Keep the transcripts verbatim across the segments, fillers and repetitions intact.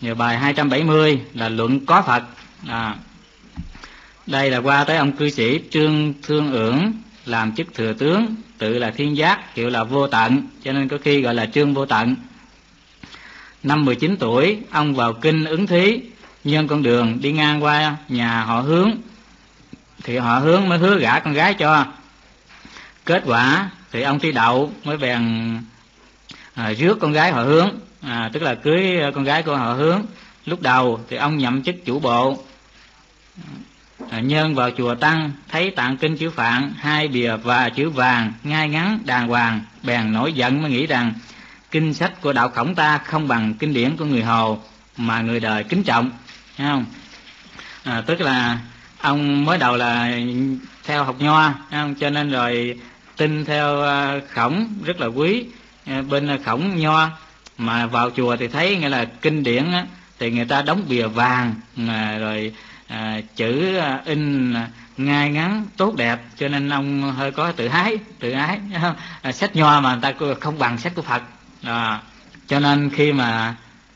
Giờ bài hai trăm bảy mươi là luận có Phật. À, đây là qua tới ông cư sĩ Trương Thương Ưởng, làm chức thừa tướng, tự là Thiên Giác, hiệu là Vô Tận, cho nên có khi gọi là Trương Vô Tận. Năm mười chín tuổi, ông vào kinh ứng thí, nhân con đường đi ngang qua nhà họ Hướng, thì họ Hướng mới hứa gả con gái cho. Kết quả thì ông thi đậu, mới bèn à, rước con gái họ Hướng, à, tức là cưới con gái của họ Hướng. Lúc đầu thì ông nhậm chức chủ bộ. À, nhân vào chùa Tăng, thấy tạng kinh chữ Phạn, hai bìa và chữ vàng, ngay ngắn, đàng hoàng, bèn nổi giận, mới nghĩ rằng kinh sách của đạo Khổng ta không bằng kinh điển của người Hồ mà người đời kính trọng, thấy không? À, tức là ông mới đầu là theo học nho, thấy không? Cho nên rồi tin theo Khổng rất là quý, bên Khổng nho, mà vào chùa thì thấy nghĩa là kinh điển á, thì người ta đóng bìa vàng, mà rồi à, chữ in ngay ngắn tốt đẹp, cho nên ông hơi có tự ái, tự ái, à, sách nho mà người ta không bằng sách của Phật. À, cho nên khi mà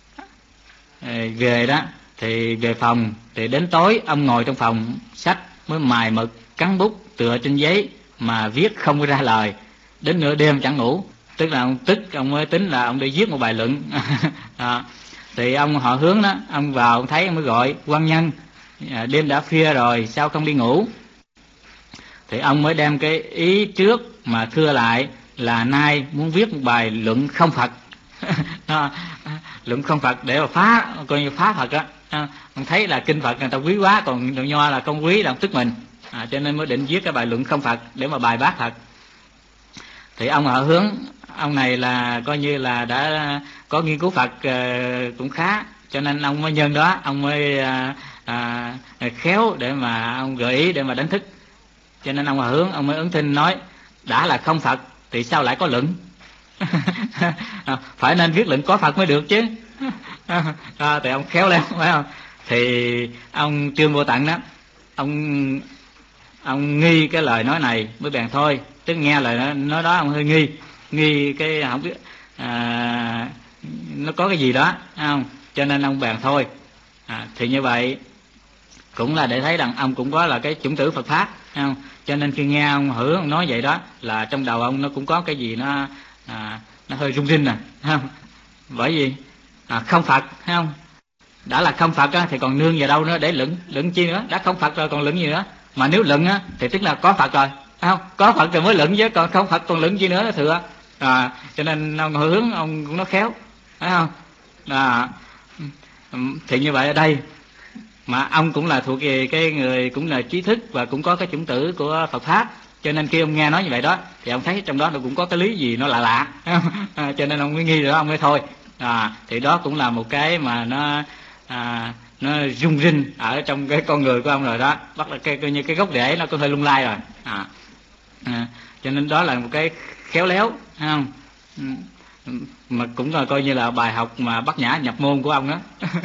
về đó thì về phòng, thì đến tối ông ngồi trong phòng sách, mới mài mực cắn bút tựa trên giấy mà viết không có ra lời, đến nửa đêm chẳng ngủ. Tức là ông tức, ông mới tính là ông đi viết một bài luận. À, thì ông họ Hướng đó, ông vào ông thấy, ông mới gọi quan nhân, à, đêm đã khuya rồi sao không đi ngủ. Thì ông mới đem cái ý trước mà thưa lại là nay muốn viết một bài luận không Phật. À, luận không Phật để mà phá, coi như phá Phật á. À, ông thấy là kinh Phật người ta quý quá, còn đạo nho là không quý, là ông tức mình. À, cho nên mới định viết cái bài luận không Phật để mà bài bác Phật. Thì ông họ Hướng, ông này là coi như là đã có nghiên cứu Phật uh, cũng khá, cho nên ông mới nhân đó, ông mới uh, uh, khéo để mà ông gợi ý để mà đánh thức. Cho nên ông họ Hướng, ông mới ứng thinh nói đã là không Phật thì sao lại có luận. Phải nên viết luận có Phật mới được chứ. À, thì ông khéo léo, phải không? Thì ông Trương Vô Tận đó, ông ông nghi cái lời nói này, mới bèn thôi, tức nghe lời nói đó ông hơi nghi, nghi cái không biết à, nó có cái gì đó, không? Cho nên ông bèn thôi. À, thì như vậy cũng là để thấy rằng ông cũng có là cái chủng tử Phật pháp, không? Cho nên khi nghe ông Hưởng ông nói vậy đó, là trong đầu ông nó cũng có cái gì nó à, nó hơi rung rinh nè, không? Bởi vì à, không Phật, thấy không? Đã là không Phật á, thì còn nương vào đâu nữa để luận, luận chi nữa? Đã không Phật rồi còn luận gì nữa? Mà nếu luận á thì tức là có Phật rồi, thấy không? Có Phật rồi mới luận, chứ còn không Phật còn luận chi nữa nó thừa. À, cho nên ông Hướng ông cũng nó khéo, thấy không? À, thì như vậy ở đây mà ông cũng là thuộc về cái người cũng là trí thức và cũng có cái chủng tử của Phật pháp, cho nên khi ông nghe nói như vậy đó thì ông thấy trong đó nó cũng có cái lý gì nó lạ lạ. À, cho nên ông mới nghi rồi đó, ông mới thôi. À, thì đó cũng là một cái mà nó à, nó rung rinh ở trong cái con người của ông rồi đó, bắt là cái, như cái gốc rễ nó có hơi lung lay rồi. À, à, cho nên đó là một cái khéo léo, thấy không? Mà cũng là coi như là bài học mà bát nhã nhập môn của ông đó.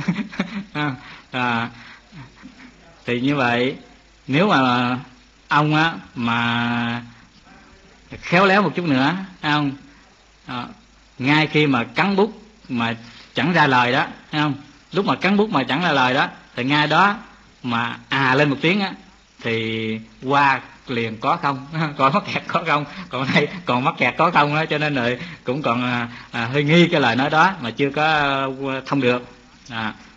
À, thì như vậy nếu mà ông á mà khéo léo một chút nữa, thấy không? À, ngay khi mà cắn bút mà chẳng ra lời đó, thấy không? Lúc mà cắn bút mà chẳng ra lời đó, thì ngay đó mà à lên một tiếng á, thì qua liền có không, còn mắc kẹt có không, còn đây còn mắc kẹt có không đó, cho nên rồi cũng còn à, à, hơi nghi cái lời nói đó mà chưa có thông được. À,